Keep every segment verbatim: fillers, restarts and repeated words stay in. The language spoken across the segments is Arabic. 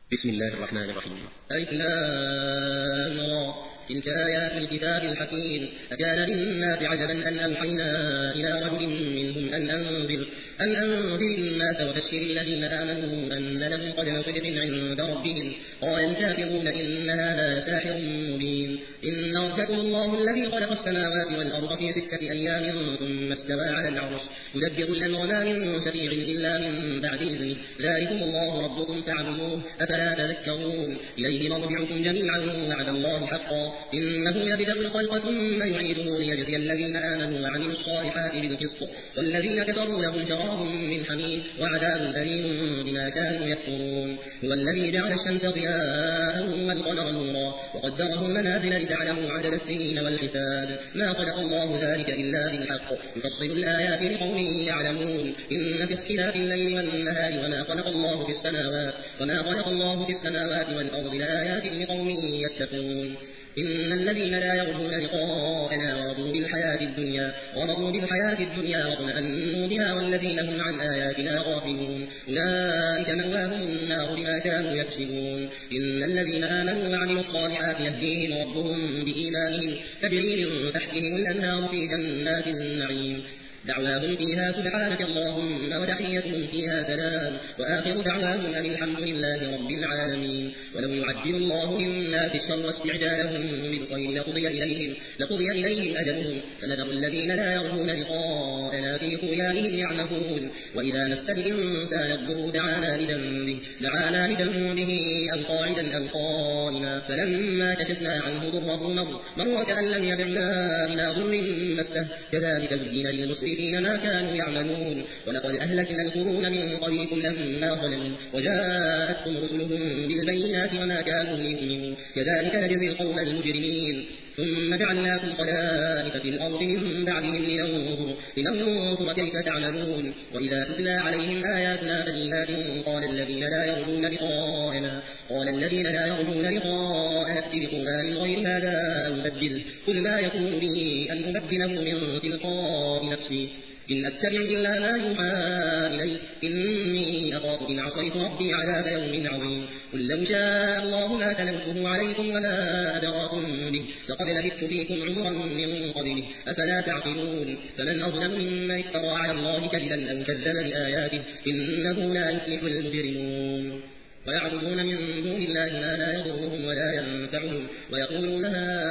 بسم الله الرحمن الرحيم. ألف لام را تلك آيات الكتاب الحكيم. أكان للناس عجبا أن أوحينا إلى رجل منهم أن أنذر أن أنذر الناس وبشر الذين آمنوا أن لهم قدم صدق عند ربهم. قال الكافرون إن هذا ساحر مبين. إن ربكم الله الذي خلق السماوات والأرض في ستة أيام ثم استوى على العرش يدبر الأمر ما من شفيع إلا من بعد إذنه ذلكم الله ربكم فاعبدوه أفلا تذكرون. إليه مرجعكم جميعا وعد الله حقا إنه يبدأ الخلق ثم يعيده ليجزي الذين آمنوا وعملوا الصالحات بالقسط والذين كفروا لهم شراب من حميم وعذاب أليم بما كانوا يكفرون. هو الذي جعل الشمس ضياء والقمر نورا وقدره منازل لتعلموا عدد السنين والحساب ما خلق الله ذلك إلا بالحق يفصل الآيات لقوم يعلمون. إن في اختلاف الليل والنهار وما خلق الله في السماوات وما خلق الله في السماوات والأرض لآيات لقوم يتقون. إن الذين لا يرجون لقاءنا ورضوا بالحياة الدنيا ورضوا بالحياة الدنيا واطمأنوا بها والذين هم عن آياتنا غافلون أولئك مأواهم النار بما كانوا يكسبون. إن الذين آمنوا وعملوا الصالحات يهديهم ربهم بإيمانهم تجري من تحتهم الأنهار في جنات النعيم دعواهم فيها سبحانك اللهم وتحيتهم فيها سلام وآخر دعواهم أن الحمد لله رب العالمين. ولو يعجل الله للناس الشر استعجالهم بالخير لقضي إليهم, لقضي إليهم أجلهم فنذر الذين لا يرجون لقاءنا في طغيانهم يعمهون. وإذا مس الإنسان الضر دعانا لذنبه دعانا لذنبه أو قاعدا أو قائما فلما كشفنا عنه ضره مر مر كأن لم يدعنا إلى ضر مسه كذلك زين للمسرفين ما كانوا يعملون. ولقد أهلكنا القرون من قبلكم لما ظلموا وجاءتهم رسلهم بالبينات وما كانوا ليؤمنوا كذلك نجزي القوم المجرمين. ثم جعلناكم خلائف في الأرض من بعدهم لننظر, لننظر كيف تعملون. وإذا تتلى عليهم آياتنا بينات قال الذين لا يرجون لقاءنا قال الذين لا يرجون لقاءنا ائت بقرآن غير هذا أو بدله قل ما يكون لي أن أبدله من تلقاء نفسي إن أتبع إلا ما يوحى إلي إني أخاف إن عصيت ربي عذاب يوم عظيم. قل لو شاء الله ما تلوته عليكم ولا أدراكم به لقد لبثت فيكم عمرا من قبله أفلا تعقلون. فمن أظلم ممن افترى على الله كذبا أو كذب بآياته إنه لا يفلح المجرمون. ويعبدون من دون الله ما لا يضرهم ولا ينفعهم ويقولون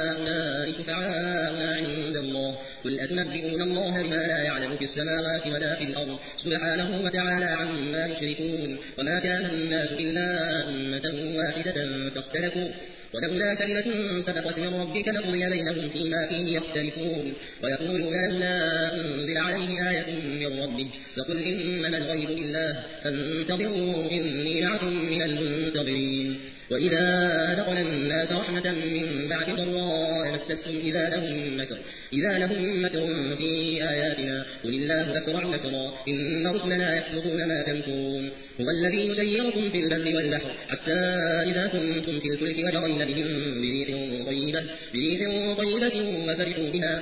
هؤلاء شفعاؤنا عند الله قل أتنبئون الله بما لا يعلم في السماوات ولا في الأرض سبحانه وتعالى عما يشركون. وما كان الناس إلا أمة واحدة فاختلفوا ولولا كلمة سبقت من ربك لقضي بينهم فيما فيه يختلفون. ويقولون لولا أنزل عليه آية من ربه فقل إنما الغيب لله فانتظروا إني معكم من المنتظرين. وإذا أذقنا الناس رحمة من بعد ضراء مستهم إذا لهم مكر إذا لهم مكر في آياتنا قل الله أسرع مكرا إن رسلنا يكتبون ما تمكرون. هو الذي يسيركم في البر والبحر حتى إذا كنتم في الفلك وجرين بهم بريح طيبة بريح طيبة وفرحوا بها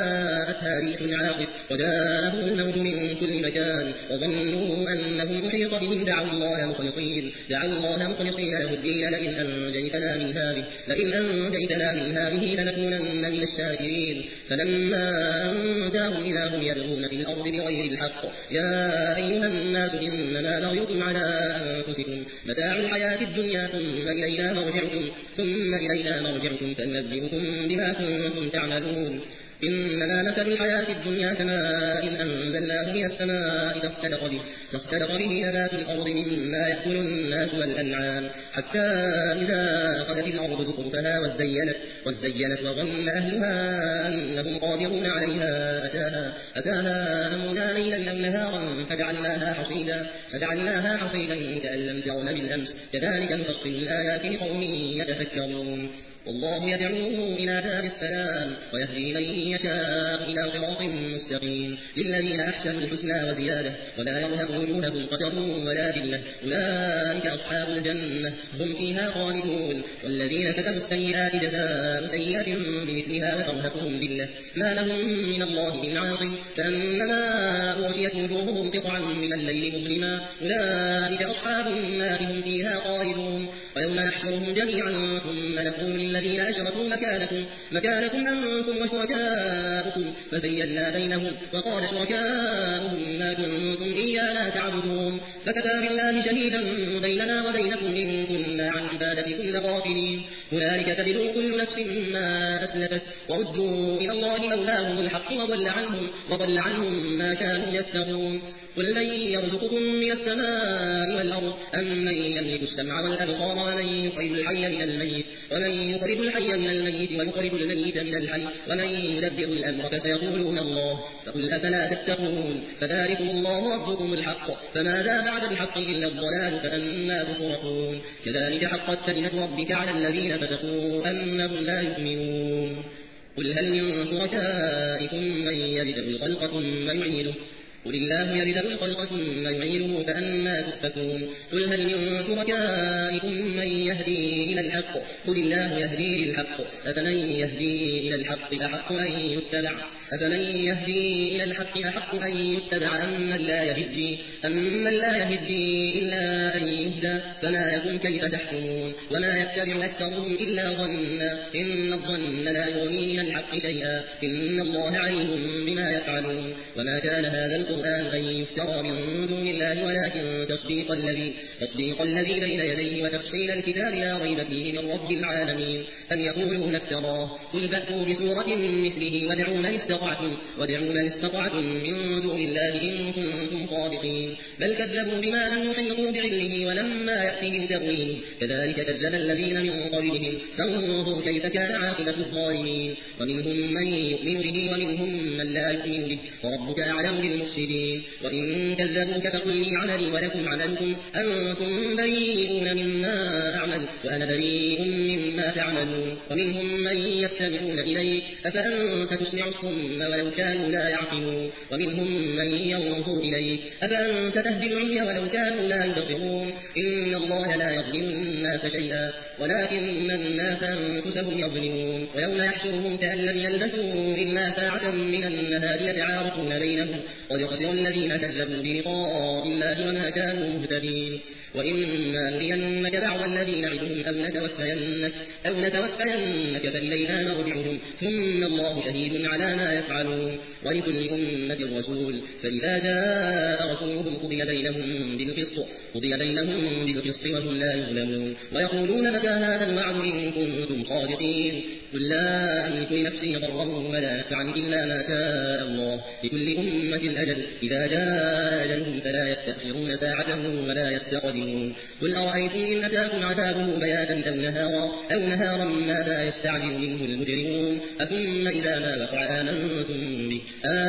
جاءتها ريح عاصف وجاءهم الموت من كل مكان وظنوا أنهم أحيط بهم دعوا الله مخلصين دعوا الله مخلصين له الدين لئن أنجيتنا من هذه لئن أنجيتنا من هذه لنكونن من الشاكرين. فلما أنجاهم إذا هم يبغون في الأرض بغير الحق يا أيها الناس إنما نغيكم على أنفسكم متاع الحياة الدنيا ثم إلينا مرجعكم ثم إلينا مرجعكم فننبئكم بما كنتم تعملون. إنما مثل الحياة الدنيا كماء إن أنزلناه من السماء فاختلط به فاختلط به نبات الأرض مما يأكل الناس والأنعام حتى إذا أخذت الأرض زخرفها وزينت وزينت وظن أهلها أنهم قادرون عليها أتاها أتاها أمرنا ليلا أو نهارا فجعلناها حصيدا فجعلناها حصيدا كأن لم تغن بالأمس كذلك نفصل الآيات لقوم يتفكرون. والله يدعو إلى دار السلام ويهدي من يشاء إلى صراط مستقيم للذين أحسنوا الحسنى وزيادة ولا يرهق وجوههم قتر ولا ذلة أولئك أصحاب الجنة هم فيها خالدون والذين كسبوا السيئات جزاء سيئة بمثلها وترهقهم ذلة ما لهم من الله من عاصم كأنما أغشيت وجوههم قطعا من الليل مظلما أولئك أصحاب النار هم فيها خالدون ويوم نحشرهم جميعا ثم نقول للذين أشركوا مكانكم مكانكم أنتم وشركاؤكم فزينا بينهم وقال شركاؤهم ما كنتم إيانا تعبدون فكفى بالله شهيدا بيننا وبينكم إن كنا عن عبادتكم لغافلين هنالك تبلو كل نفس ما أسلفت وردوا إلى الله مولاهم الحق وضل عنهم, وضل عنهم ما كانوا يفترون قل من يرزقكم من السماء والأرض أم من يملك السمع والأبصار ومن يخرج الحي من الميت ومن يخرج الحي من الميت ويخرج الميت من الحي ومن يدبر الأمر فسيقولون الله فقل أفلا تتقون فذلكم الله ربكم الحق فماذا بعد الحق إلا الضلال فأنا تصرفون كذلك حقت كلمة ربك على الذين فسقوا أنهم لا يؤمنون قل هل من شركائكم من يبدأ الخلق ثم يعيده قل الله يبدأ الخلق ثم يعيده فأنا تؤفكون قل هل من شركائكم من يهدي إلى الحق قل الله يهدي للحق أفمن يهدي إلى الحق أحق أن يتبع أفمن يهدي إلى الحق أحق أن يتبع أمن لا يهدي أمن لا يهدي إلا أن يهدى فما يكون كيف تحكمون وما يتبع أكثرهم إلا ظنا إن الظن لا يغني من الحق شيئا إن الله عليم بما يفعلون وما كان هذا القرآن أن يفترى من دون الله ولكن تصديق الذي تصديق الذي بين يديه وتفصيل الكتاب لا ريب فيه من رب العالمين أن يقولون افتراه قل فأتوا بسورة مثله وادعوا من استطعتم وادعوا من استطعتم من دون الله إن كنتم صادقين بل كذبوا بما لم يحيطوا بعلمه ولما يأتهم تأويله كذلك كذب الذين من قبلهم فانظروا كيف كان عاقبة الظالمين ومنهم من يؤمن به ومنهم من لا يؤمن به وربك أعلم بالمفسدين وإن كذبوك فقل لي عملي ولكم عملكم أنتم بريئون مما أعمل وأنا بريء مما تعملون ومنهم من يستمعون إليك أفأنت تسمع الصم ولو كانوا لا يعقلون ومنهم من ينظر إليك أفأنت تهدي العمي ولو كانوا لا يبصرون إن الله لا يظلم الناس شيئا ولكن الناس أنفسهم يظلمون ويوم يحشرهم كأن لم يلبثوا إلا ساعة من النهار يتعارفون بينهم قد خسر الذين كذبوا بلقاء الله وما كانوا مهتدين وإما نرينك بعض الذين نعدهم أو نتوفينك, أو نتوفينك فإلينا مرجعهم ثم الله شهيد على ما يفعلون ولكل أمة رسول فإذا جاء رسولهم قضي بينهم بالقسط قضي بينهم بالقسط وهم لا يظلمون ويقولون متى هذا الوعد إن كنتم صادقين قل لا أملك لنفسي ضرا ولا نفعا إلا ما شاء الله لكل أمة أجل إذا جاء أجلهم فلا يستأخرون ساعة ولا يستقدمون قل أرأيتم إن أتاكم عذابه بياتا أو نهارا أو نهارا ماذا يستعجل منه المجرمون أثم إذا ما وقع آمنتم به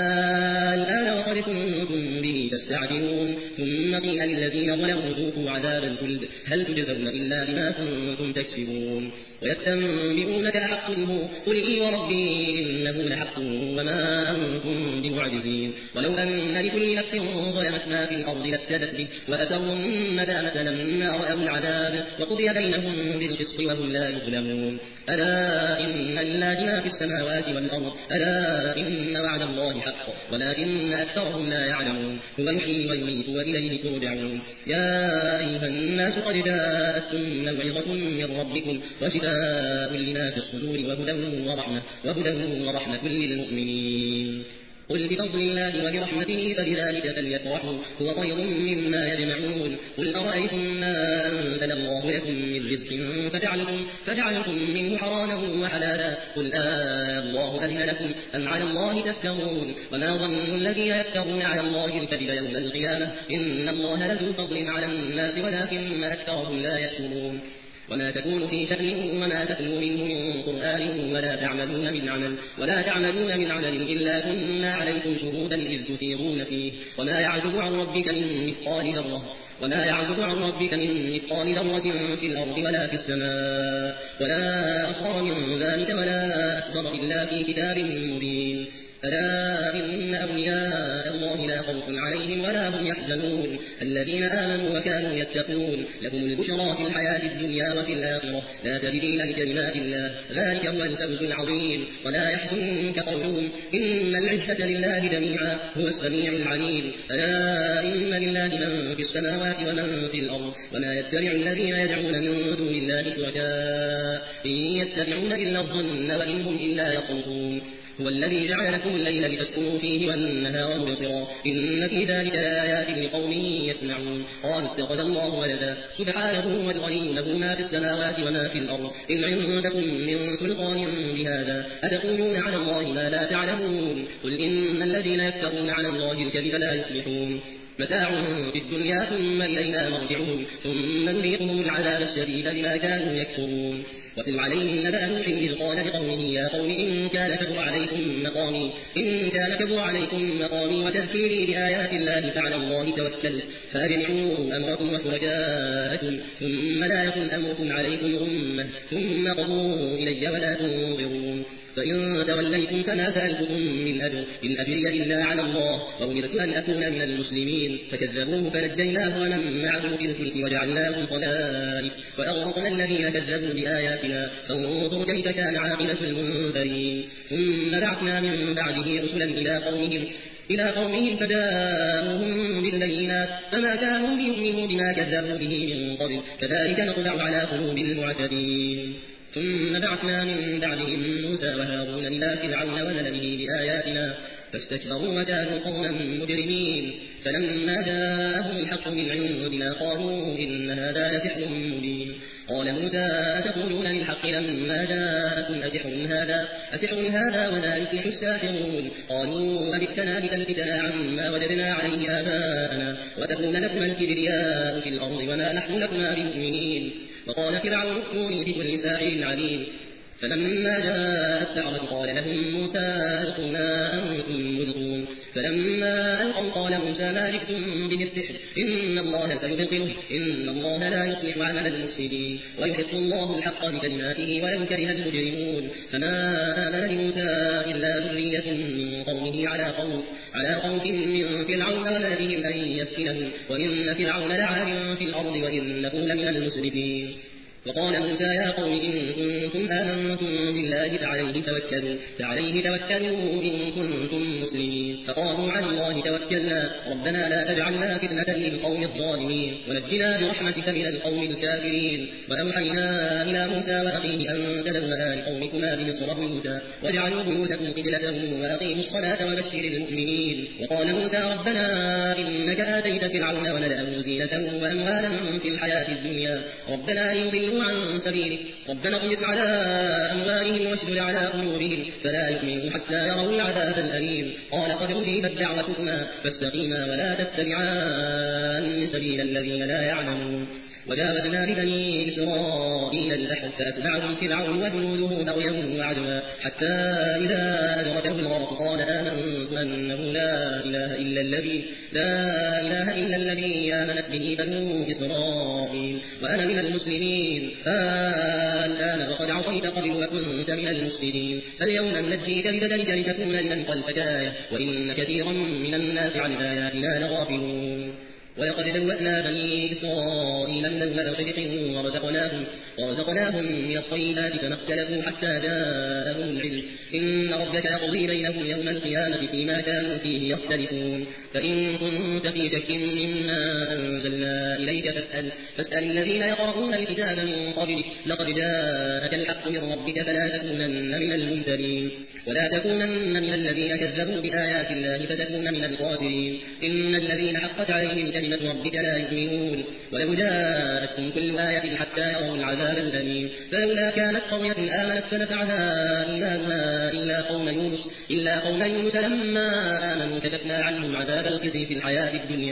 الآن وقد كنتم به تستعجلون ثم قيل للذين ظلموا ذوقوا عذاب الخلد هل تجزون إلا بما كنتم تكسبون ويستنبئونك أحق هو قل إي وربي إنه لحق وما أنتم بمعجزين ولو أن لكل نفس ظلمت ما في الأرض لافتدت به وأسروا الندامة لما رأوا العذاب وقضي بينهم بالقسط وهم لا يظلمون ألا إن لله ما في السماوات والأرض ألا إن وعد الله حق ولكن أكثرهم لا يعلمون هو يحيي ويميت وإليه ترجعون يا أيها الناس قد جاءتكم موعظة من ربكم وشفاء لما في الصدور وهدى ورحمة, وهدى ورحمة للمؤمنين قل بفضل الله وبرحمته فبذلك فليفرحوا هو خير مما يجمعون قل أرأيتم ما أنزل الله لكم من رزق فجعلتم, فجعلتم منه حراما وحلالا قل آه الله أذن لكم أم على الله تفترون وما ظن الذين يفترون على الله الكذب يوم القيامة إن الله لذو فضل على الناس ولكن أكثرهم لا يشكرون وما تكون في شأن وما تتلو منه من قرآن ولا تعملون من عمل ولا تعملون من عمل إلا كنا عليكم شهودا إذ تفيضون فيه وما يعزب عن ربك من مثقال ذرة وما يعزب عن ربك من مثقال ذرة في الأرض ولا في السماء ولا أصغر من ذلك ولا أكبر إلا في كتاب مبين. ألا إن أولياء الله لا خوف عليهم ولا هم يحزنون الذين آمنوا وكانوا يتقون لهم البشرى في الحياة الدنيا وفي الآخرة لا تبديل لكلمات الله ذلك هو الفوز العظيم. ولا يحزنك قولهم إن العزة لله جميعا هو السميع العليم. ألا إن لله من في السماوات ومن في الأرض وما يتبع الذين يدعون من دون الله شركاء إن يتبعون إلا الظن وإن هم إلا يخرصون. هو الذي جعل لكم الليل لتسكنوا فيه والنهار مبصرا إن في ذلك لآيات لقوم يسمعون. قالوا اتخذ الله ولدا سبحانه والغني له ما في السماوات وما في الأرض إن عندكم من سلطان بهذا أتقولون على الله ما لا تعلمون. قل إن الذين يفترون على الله الكذب لا يفلحون متاع في الدنيا ثم إلينا مرجعهم ثم نذيقهم العذاب الشديد بما كانوا يكفرون. واتل عليهم نبأ نوح إذ قال لقومه يا قوم إن كان كبر عليكم مقامي إن كان كبر عليكم مقامي وتذكيري بآيات الله فعلى الله توكلت فأجمعوا أمركم وشركاءكم ثم لا يكن أمركم عليكم غمة ثم قضوا إلي ولا تنظرون. فإن توليتم فما سألتكم من أجر إن أجري إلا على الله وأمرت أن أكون من المسلمين. فكذبوه فنجيناه ومن معه في الفلك وجعلناهم خلائف وأغرقنا الذين كذبوا بآياتنا فانظر كيف كان عاقبة المنذرين. ثم بعثنا من بعده رسلا إلى قومهم إلى قومهم فجاءوهم بالبينات فما كانوا ليؤمنوا بما كذبوا به من قبل كذلك نطبع على قلوب المعتدين. ثم بعثنا من بعدهم موسى وهارون إلى فرعون وملئه بآياتنا فاستكبروا وكانوا قوما مجرمين. فلما جاءهم الحق من عندنا قالوا إن هذا لسحر مبين. قال موسى أتقولون للحق لما جاءكم أسحر هذا أسحر هذا ولا يفلح الساحرون. قالوا أجئتنا لتلفتنا عما وجدنا عليه آباءنا وتكون لكما الكبرياء في الأرض وما نحن لكما بمؤمنين. وقال فرعون ائتوني بكل ساحر عليم. فلما جاء السحرة قال لهم موسى ألقوا ما أنتم ملقون. فلما ألقوا قال موسى ما جئتم به السحر إن الله سيبطله إن الله لا يصلح عمل المفسدين ويحق الله الحق بكلماته ولو كره المجرمون. فما آمن لموسى إلا ذرية من قومه على خوف على خوف من فرعون وملئهم أن يفتنهم وإن فرعون لعال في الأرض وإنه لمن المسرفين. وقال موسى يا قوم إن كنتم آمنتم بالله فعليه توكلوا فعليه توكلوا إن كنتم مسلمين. فقالوا على الله توكلنا ربنا لا تجعلنا فتنة للقوم الظالمين ونجنا برحمتك من القوم الكافرين. وأوحينا إلى موسى وأخيه أن تبوأ لقومكما بمصر بيوتا واجعلوا بيوتكم قبلة وأقيموا الصلاة وبشر المؤمنين. وقال موسى ربنا إنك آتيت فرعون وملأه زينة وأموالا في الحياة الدنيا ربنا ليضلوا عن سبيلك ربنا اطمس على أموالهم واشدد على قلوبهم فلا يؤمنوا حتى يروا العذاب الأليم. قال قد أجيبت دعوتكما فاستقيما ولا تتبعان سبيل الذين لا يعلمون. وجاوزنا ببني إسرائيل البحر فأتبعهم فرعون وجنوده بغيا وعدوا حتى إذا أدركه الغرق قال آمنت أنه لا إله إلا الذي لا إله إلا الذي آمنت به بنو إسرائيل وأنا من المسلمين. الآن وقد عصيت قبل وكنت من المفسدين فاليوم ننجيك ببدنك لتكون لمن خلفك آية وإن كثيرا من الناس عن آياتنا لغافلون. ولقد بوأنا بني إسرائيل من الماء صدق ورزقناهم, ورزقناهم من الطيبات فما اختلفوا حتى جاءهم العلم إن ربك يقضي بينهم يوم القيامة فيما كانوا فيه يختلفون. فإن كنت في شك مما أنزلنا إليك فاسأل, فاسأل الذين يقرؤون الكتاب من قبلك لقد جاءك الحق من ربك فلا تكونن من الممترين ولا تكونن من الذين كذبوا بآيات الله فتكون من الخاسرين. إن الذين حقت عليهم كلمة ربك لا يؤمنون ولو جاءتهم كل آية حتى يروا العذاب الأليم. فلولا كانت قرية آمنت فنفعها إيمانها إلا قوم يونس إلا قوم يونس لما آمنوا كشفنا عنهم عذاب الخزي في الحياة الدنيا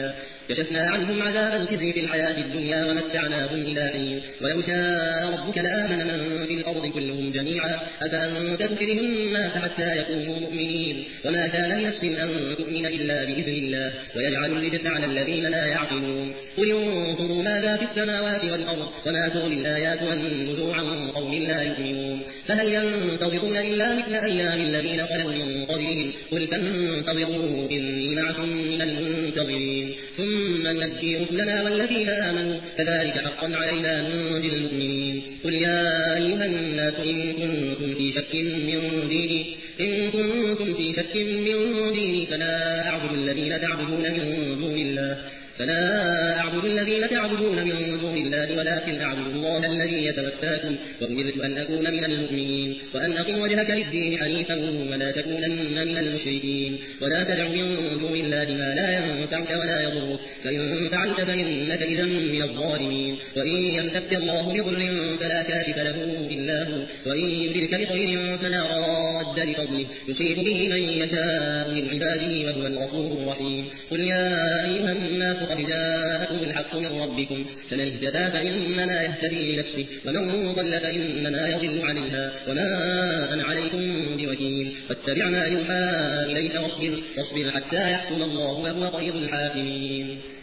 كشفنا عنهم عذاب الخزي في الحياة الدنيا ومتعناهم إلى حين ولو شاء ربك لآمن من في الأرض كلهم جميعا أفأنت تكره الناس حتى يكونوا مؤمنين وما كان لنفس أن تؤمن إلا بإذن الله ويجعل الرجس على الذين لا يعقلون قل انظروا ماذا في السماوات والأرض وما تغني الآيات والنذور عن قوم لا يؤمنون فهل ينتظرون إلا مثل أيام الذين خلوا من قبلهم قل فانتظروا إني معكم من المنتظرين ثم ننجي رسلنا والذين آمنوا كذلك حقا علينا ننجي المؤمنين قل يا أيها الناس إن كنتم في شك من ديني إن كنتم في شك من ديني فلا أعبد الذين تعبدون من دون الله فلا أعبد الذين تعبدون من دون الله ولكن أعبد الله الذي يتوفاكم وأمرت أن أكون من المؤمنين وأن أقم وجهك للدين حنيفا ولا تكونن من المشركين ولا تدع من دون الله ما لا ينفعك ولا يضرك فإن فعلت فإنك إذا من الظالمين وإن يمسسك الله بضر فلا كاشف له إلا هو وإن يردك بخير فلا راد لفضله يصيب به من يشاء من عباده وهو الغفور الرحيم قل يا أيها الناس قد جاءكم الحق من ربكم فمن اهتدى فإنما يهتدي لنفسه ومن ضل فإنما يضل عليها وما أنا عليكم بوكيل واتبع ما يوحى إليك واصبر واصبر حتى يحكم الله وهو خير الحاكمين.